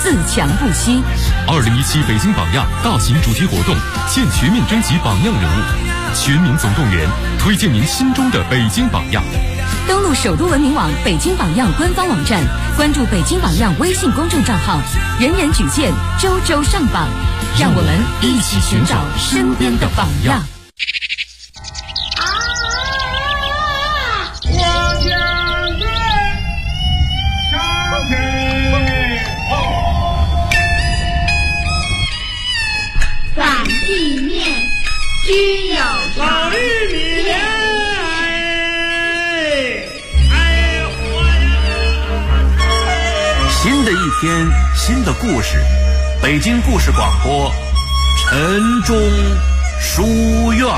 自强不息。 2017北京榜样大型主题活动现全面征集榜样人物，全民总动员，推荐您心中的北京榜样。 登录首都文明网北京榜样官方网站，关注北京榜样微信公众账号，人人举荐，周周上榜，让我们一起寻找身边的榜样。 攒地面，须有老玉米莲， 新的一天，新的故事，北京故事广播，晨钟书院。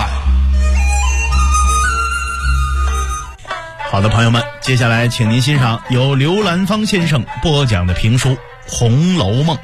好的，朋友们，接下来请您欣赏由刘兰芳先生播讲的评书《红楼梦》。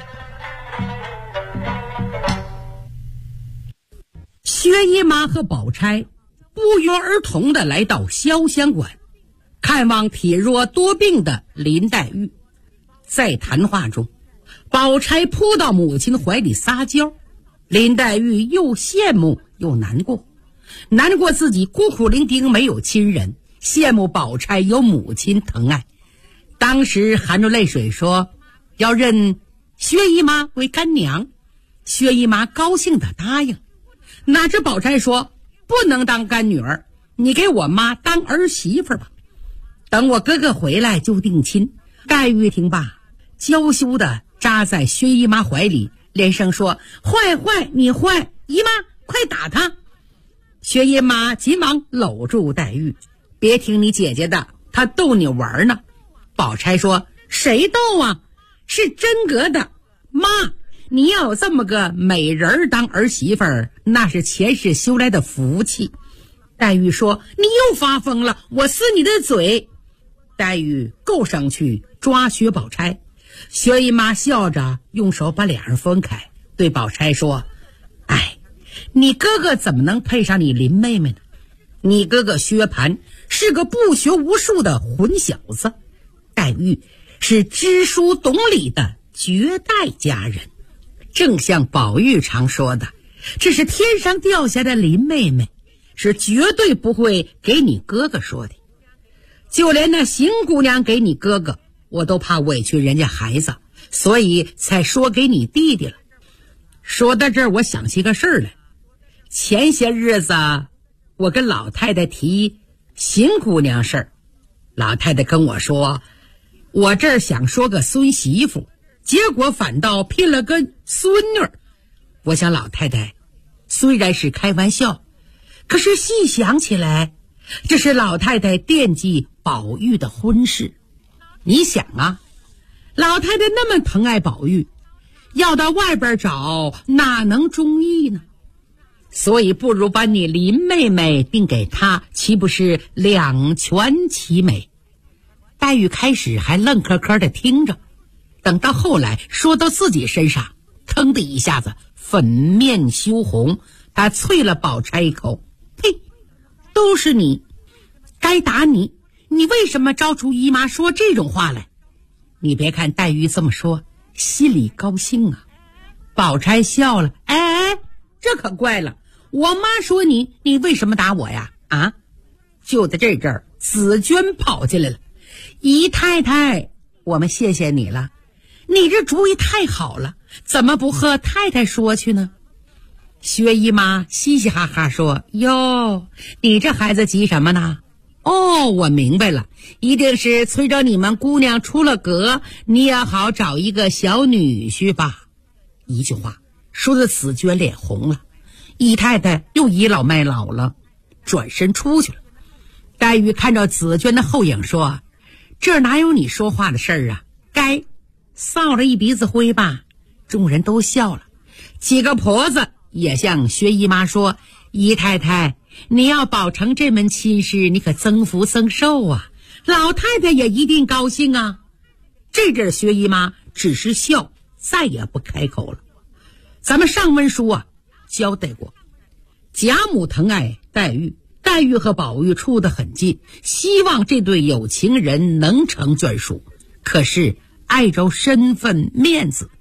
薛姨妈和宝钗不约而同地来到潇湘馆，看望体弱多病的林黛玉。在谈话中，宝钗扑到母亲怀里撒娇，林黛玉又羡慕又难过，难过自己孤苦伶仃没有亲人，羡慕宝钗有母亲疼爱。当时含着泪水说要认薛姨妈为干娘，薛姨妈高兴地答应。哪知宝钗说不能当干女儿，你给我妈当儿媳妇吧，等我哥哥回来就定亲。黛玉听罢，娇羞地扎在薛姨妈怀里，连声说坏坏，你坏，姨妈快打他。薛姨妈急忙搂住黛玉，别听你姐姐的，她逗你玩呢。宝钗说谁逗啊，是真格的，妈你要有这么个美人当儿媳妇儿，那是前世修来的福气。黛玉说你又发疯了，我撕你的嘴。黛玉够上去抓薛宝钗，薛姨妈笑着用手把两人分开，对宝钗说哎，你哥哥怎么能配上你林妹妹呢？你哥哥薛蟠是个不学无术的混小子，黛玉是知书懂礼的绝代佳人。正像宝玉常说的，这是天上掉下的林妹妹，是绝对不会给你哥哥说的。就连那邢姑娘给你哥哥，我都怕委屈人家孩子，所以才说给你弟弟了。说到这儿，我想起个事儿来。前些日子我跟老太太提邢姑娘事儿，老太太跟我说我这儿想说个孙媳妇，结果反倒聘了个孙女。我想老太太虽然是开玩笑，可是细想起来，这是老太太惦记宝玉的婚事。你想啊，老太太那么疼爱宝玉，要到外边找哪能中意呢？所以不如把你林妹妹并给她，岂不是两全其美？黛玉开始还愣磕磕的听着，等到后来说到自己身上，腾的一下子粉面羞红，她啐了宝钗一口，呸，都是你，该打你，你为什么招出姨妈说这种话来？你别看黛玉这么说，心里高兴啊。宝钗笑了，哎，这可怪了，我妈说你，你为什么打我呀？啊！就在这阵儿，紫娟跑进来了，姨太太，我们谢谢你了，你这主意太好了，怎么不和太太说去呢？薛姨妈嘻嘻哈哈说，哟，你这孩子急什么呢？哦，我明白了，一定是催着你们姑娘出了阁，你也好找一个小女婿吧。一句话说的紫娟脸红了，姨太太又倚老卖老了，转身出去了。黛玉看着紫娟的后影说，这哪有你说话的事儿啊，该臊了一鼻子灰吧。众人都笑了，几个婆子也向薛姨妈说，姨太太，你要保成这门亲事，你可增福增寿啊，老太太也一定高兴啊。这阵薛姨妈只是笑，再也不开口了。咱们上文书啊交代过，贾母疼爱黛玉，黛玉和宝玉处得很近，希望这对有情人能成眷属。可是碍着身份面子，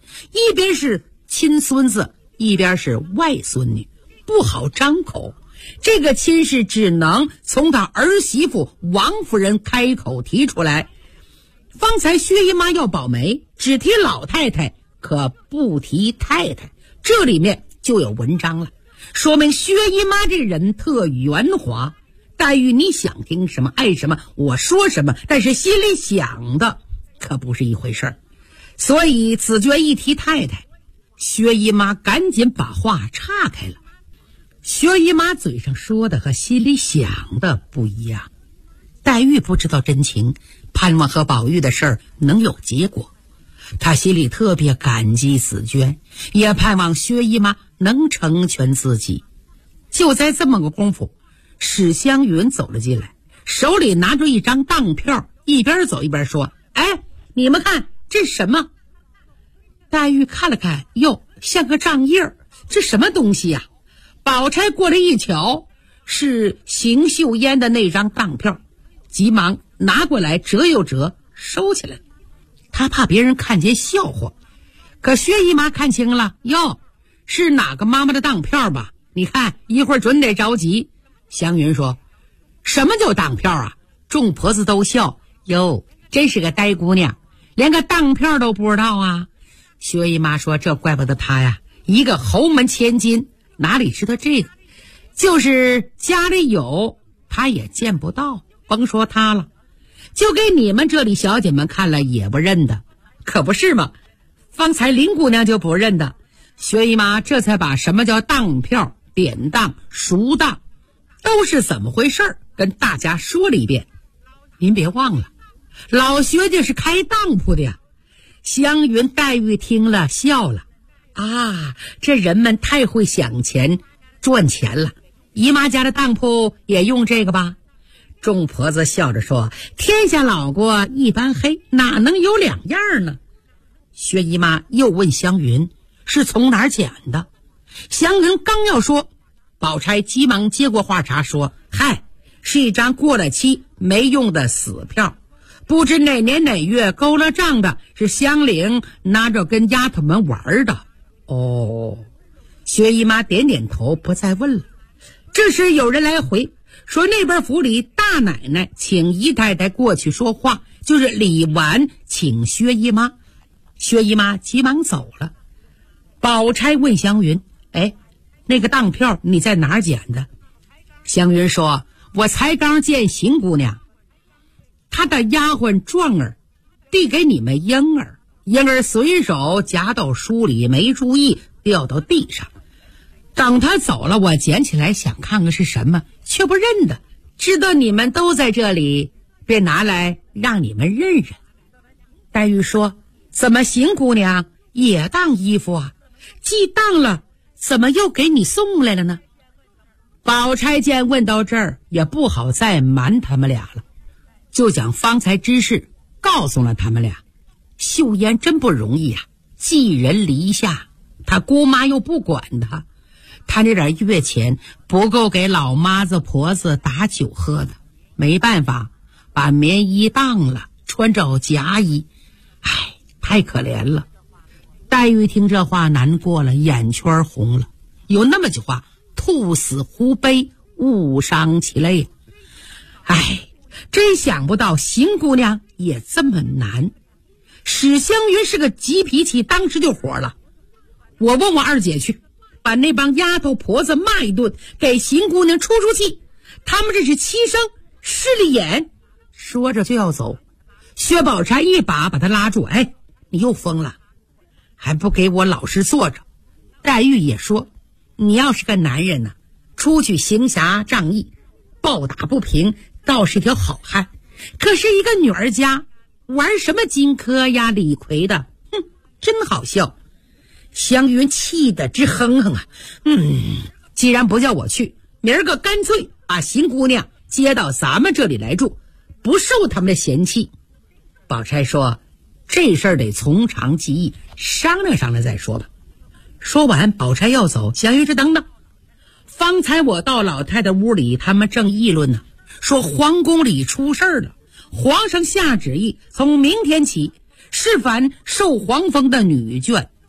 一边是亲孙子，一边是外孙女，不好张口。这个亲事只能从他儿媳妇王夫人开口提出来。方才薛姨妈要保媒，只提老太太，可不提太太，这里面就有文章了，说明薛姨妈这人特圆滑。黛玉你想听什么爱什么我说什么，但是心里想的可不是一回事儿。所以子娟一提太太，薛姨妈赶紧把话岔开了。薛姨妈嘴上说的和心里想的不一样。黛玉不知道真情，盼望和宝玉的事儿能有结果。她心里特别感激紫娟，也盼望薛姨妈能成全自己。就在这么个功夫，史湘云走了进来，手里拿着一张当票，一边走一边说：哎，你们看这是什么？黛玉看了看，哟，像个账页，这什么东西呀？宝钗过来一瞧，是邢岫烟的那张当票，急忙拿过来折又折，收起来。他怕别人看见笑话，可薛姨妈看清了，哟，是哪个妈妈的当票吧？你看一会儿准得着急。湘云说：什么叫当票啊？众婆子都笑，哟，真是个呆姑娘，连个当票都不知道啊。薛姨妈说：这怪不得她呀，一个侯门千金，哪里知道这个？就是家里有，她也见不到，甭说她了，就给你们这里小姐们看了也不认得，可不是吗？方才林姑娘就不认得。薛姨妈这才把什么叫当票、典当、赎当都是怎么回事跟大家说了一遍。您别忘了，老薛家是开当铺的呀。湘云、黛玉听了笑了，啊，这人们太会想钱赚钱了。姨妈家的当铺也用这个吧？众婆子笑着说：天下老过一般黑，哪能有两样呢？薛姨妈又问湘云是从哪儿捡的。湘云刚要说，宝钗急忙接过话茬说：嗨，是一张过了期没用的死票，不知哪年哪月勾了账的，是香菱拿着跟丫头们玩的。哦，薛姨妈点点头，不再问了。这时有人来回说，那边府里大奶奶请姨太太过去说话，就是李纨请薛姨妈。薛姨妈急忙走了。宝钗问湘云：哎，那个当票你在哪儿捡的？湘云说：我才刚见邢姑娘，她的丫鬟状儿递给你们婴儿，婴儿随手夹到书里，没注意掉到地上。等她走了，我捡起来想看看是什么，却不认得。知道你们都在这里，便拿来让你们认认。黛玉说：怎么邢姑娘也当衣服啊？既当了，怎么又给你送来了呢？宝钗见问到这儿，也不好再瞒他们俩了，就将方才之事告诉了他们俩。岫烟真不容易啊，寄人篱下，他姑妈又不管他，他那点月钱不够给老妈子婆子打酒喝的，没办法把棉衣当了，穿着夹衣，唉，太可怜了。黛玉听这话难过了，眼圈红了。有那么句话，兔死狐悲，误伤其类。唉，真想不到邢姑娘也这么难。史湘云是个急脾气，当时就火了。我问我二姐去，把那帮丫头婆子骂一顿，给邢姑娘出气。他们这是欺生势利眼。说着就要走，薛宝钗一把把他拉住。哎，你又疯了，还不给我老实坐着。黛玉也说，你要是个男人呢，出去行侠仗义，暴打不平，倒是一条好汉。可是一个女儿家玩什么荆轲呀李逵的，哼，真好笑。湘云气得直哼哼啊，既然不叫我去，明儿个干脆把邢姑娘接到咱们这里来住，不受他们的嫌弃。宝钗说，这事儿得从长计议，商量商量再说吧。说完，宝钗要走，湘云说：等等，方才我到老太太屋里，他们正议论呢，说皇宫里出事儿了，皇上下旨意，从明天起，是凡受皇封的女眷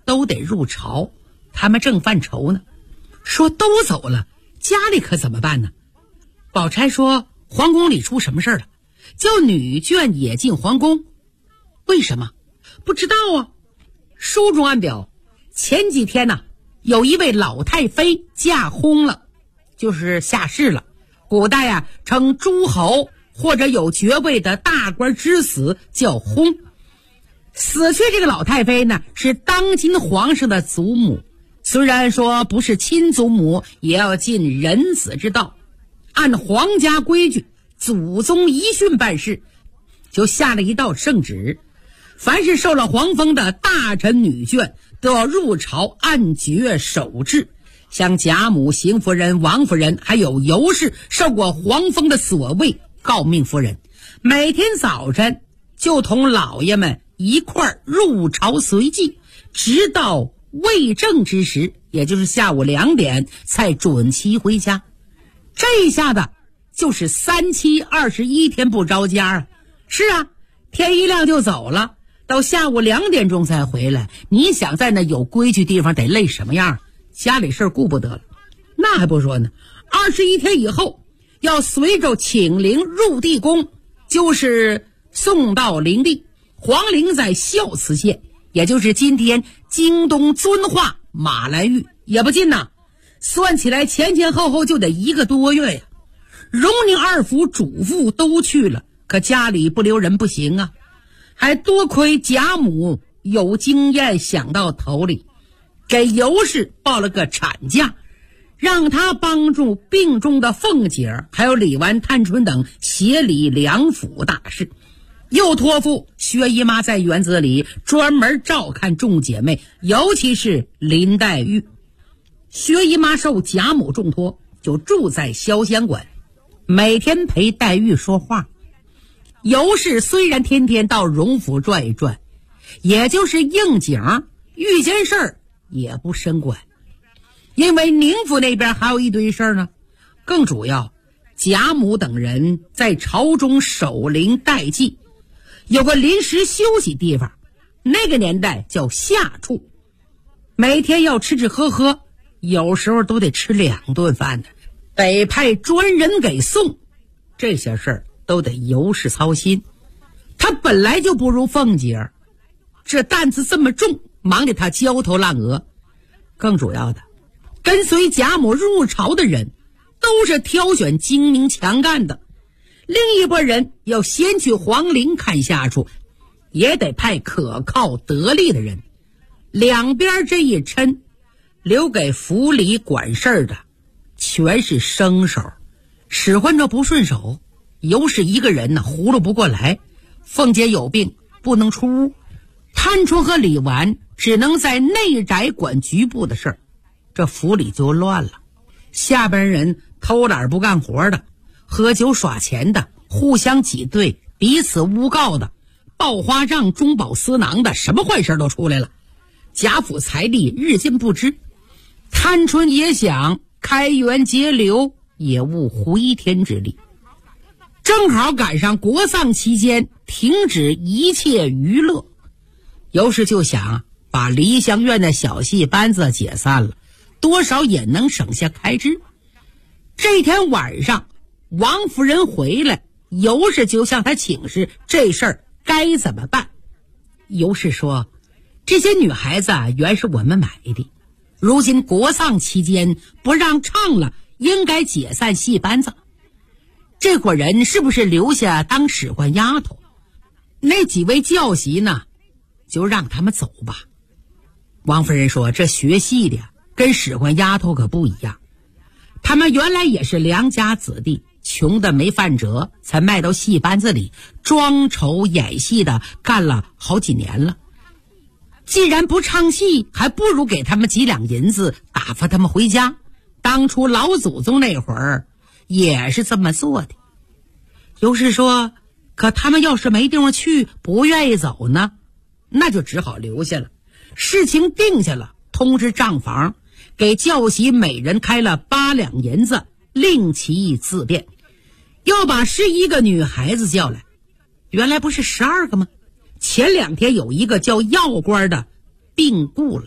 都得入朝，他们正犯愁呢，说都走了，家里可怎么办呢？宝钗说皇宫里出什么事了，叫女眷也进皇宫。为什么？不知道啊。书中暗表，前几天呢，有一位老太妃驾薨了，就是下世了。古代啊，称诸侯或者有爵位的大官之死叫薨。死去这个老太妃呢，是当今皇上的祖母，虽然说不是亲祖母，也要尽人子之道，按皇家规矩，祖宗遗训办事，就下了一道圣旨，凡是受了皇封的大臣女眷都要入朝按爵守制，像贾母、邢夫人、王夫人还有尤氏受过皇封的所谓诰命夫人，每天早晨就同老爷们一块入朝随祭，直到未正之时，也就是下午2点才准期回家。这下子就是3期21天不着家啊！是啊，天一亮就走了，到下午2点钟才回来。你想在那有规矩地方得累什么样？家里事顾不得了。那还不说呢，21天以后要随着请灵入地宫，就是送到灵地。皇陵在孝慈县，也就是今天京东遵化马兰峪，也不近呐，算起来前后就得1个多月呀。荣宁2府主妇都去了，可家里不留人不行啊。还多亏贾母有经验想到头里，给尤氏报了个产假，让他帮助病重的凤姐还有李纨、探春等协理2府大事，又托付薛姨妈在园子里专门照看众姐妹，尤其是林黛玉。薛姨妈受贾母重托，就住在潇湘馆，每天陪黛玉说话。尤氏虽然天天到荣府转一转，也就是应景，遇见事儿也不深管，因为宁府那边还有一堆事儿呢。更主要，贾母等人在朝中守灵待祭，有个临时休息地方，那个年代叫下处，每天要吃喝喝，有时候都得吃2顿饭呢，得派专人给送，这些事儿都得尤氏操心。他本来就不如凤姐，这担子这么重，忙得他焦头烂额。更主要的，跟随贾母入朝的人都是挑选精明强干的，另一拨人要先去皇陵看下处，也得派可靠得力的人。两边这一抻，留给府里管事儿的全是生手，使唤着不顺手。尤氏一个人呢，葫芦不过来。凤姐有病不能出屋，探春和李纨只能在内宅管局部的事儿，这府里就乱了。下边人偷懒不干活的，喝酒耍钱的，互相挤兑，彼此诬告的，报花账中饱私囊的，什么坏事都出来了。贾府财力日进不支，探春也想开源节流，也无回天之力。正好赶上国丧期间，停止一切娱乐，尤氏就想把梨香院的小戏班子解散了，多少也能省下开支。这天晚上，王夫人回来，尤氏就向她请示这事儿该怎么办。尤氏说，这些女孩子啊，原是我们买的，如今国丧期间不让唱了，应该解散戏班子。这伙人是不是留下当使唤丫头？那几位教习呢，就让他们走吧。王夫人说，这学戏的跟使唤丫头可不一样，他们原来也是良家子弟，穷的没饭辙，才卖到戏班子里装丑演戏的，干了好几年了。既然不唱戏，还不如给他们几两银子，打发他们回家。当初老祖宗那会儿也是这么做的。尤氏说，可他们要是没地方去，不愿意走呢，那就只好留下了。事情定下了，通知账房，给教习每人开了8两银子，令其自便。要把11个女孩子叫来，原来不是12个吗？前2天有一个叫药官的病故了，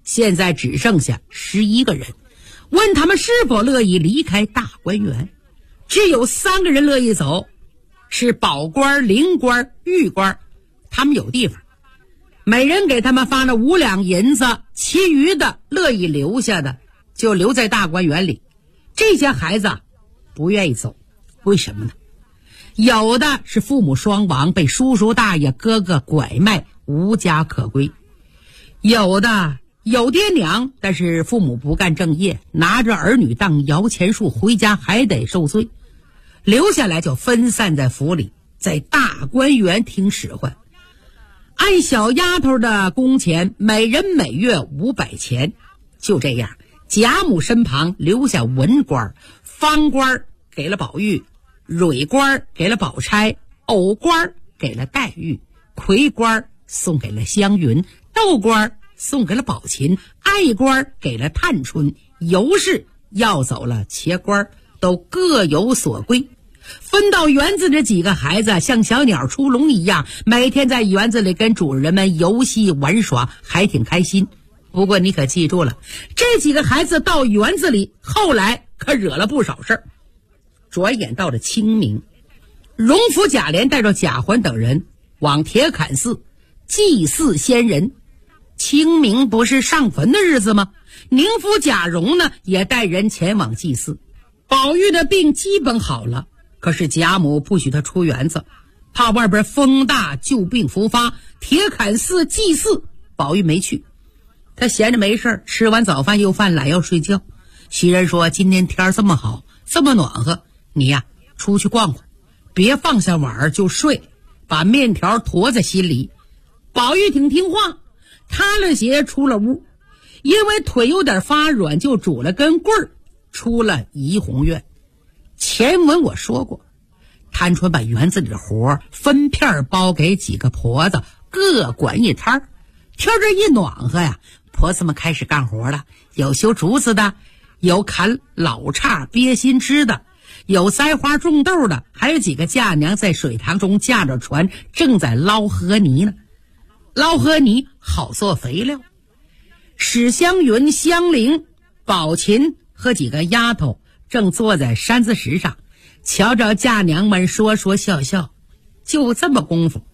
现在只剩下11个人，问他们是否乐意离开大观园。只有3个人乐意走，是保官、灵官、狱官，他们有地方，每人给他们发了5两银子，其余的乐意留下的就留在大观园里。这些孩子不愿意走，为什么呢？有的是父母双亡，被叔叔大爷哥哥拐卖，无家可归；有的有爹娘，但是父母不干正业，拿着儿女当摇钱树，回家还得受罪。留下来就分散在府里，在大观园听使唤，按小丫头的工钱，每人每月500钱。就这样，贾母身旁留下文官，方官给了宝玉，蕊官给了宝钗，藕官给了黛玉，葵官送给了湘云，豆官送给了宝琴，爱官给了探春，尤氏要走了茄官，都各有所归。分到园子这几个孩子像小鸟出笼一样，每天在园子里跟主人们游戏玩耍，还挺开心。不过你可记住了，这几个孩子到园子里后来可惹了不少事儿。转眼到了清明，荣府贾琏带着贾环等人往铁槛寺祭祀先人。清明不是上坟的日子吗？宁府贾蓉呢也带人前往祭祀。宝玉的病基本好了，可是贾母不许他出园子，怕外边风大旧病复发。铁槛寺祭祀，宝玉没去，他闲着没事，吃完早饭又犯懒要睡觉。袭人说，今天天这么好，这么暖和，你呀出去逛逛，别放下碗就睡，把面条驮在心里。宝玉挺听话，踏了鞋出了屋，因为腿有点发软，就拄了根棍儿出了怡红院。前文我说过，探春把园子里的活分片包给几个婆子，各管一摊儿。天这一暖和呀，婆子们开始干活了，有修竹子的，有砍老叉憋新枝的，有栽花种豆的，还有几个嫁娘在水塘中驾着船，正在捞河泥呢。捞河泥好做肥料。史湘云、香菱、宝琴和几个丫头正坐在山子石上，瞧着嫁娘们说说笑笑。就这么功夫，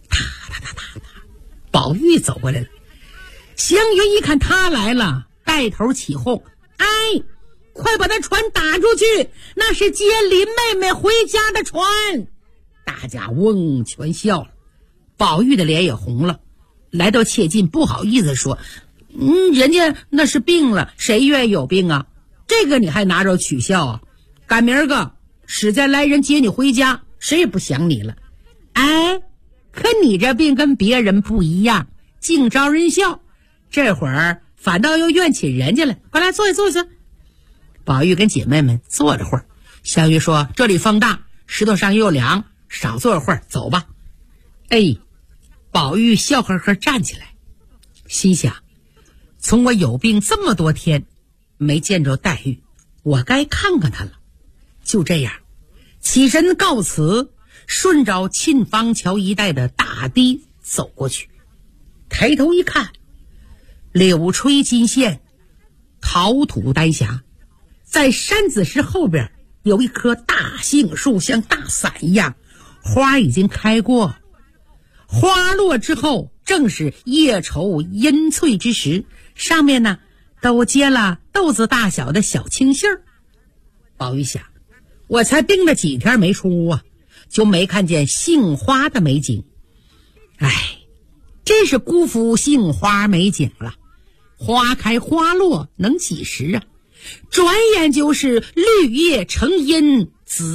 宝玉走过来了。湘云一看他来了，带头起哄：“哎，快把那船打出去，那是接林妹妹回家的船！”大家嗡全笑了。宝玉的脸也红了，来到切近，不好意思说：“人家那是病了，谁愿意有病啊？这个你还拿着取笑啊？赶明儿个使再来人接你回家，谁也不想你了。哎，可你这病跟别人不一样，净招人笑，这会儿反倒又怨起人家来。快来坐下坐下。”宝玉跟姐妹们坐了会儿。湘云说：“这里风大，石头上又凉，少坐会儿，走吧。”哎，宝玉笑呵呵站起来，心想：从我有病这么多天没见着黛玉，我该看看她了。就这样起身告辞，顺着沁芳桥一带的大堤走过去。抬头一看，柳垂金线，桃土丹霞，在山子石后边有一棵大杏树，像大伞一样，花已经开过，花落之后正是叶稠阴翠之时，上面呢都结了豆子大小的小青杏儿。宝玉想，我才盯了几天没出屋啊，就没看见杏花的美景。哎，真是辜负杏花美景了。花开花落能几时啊？转眼就是绿叶成荫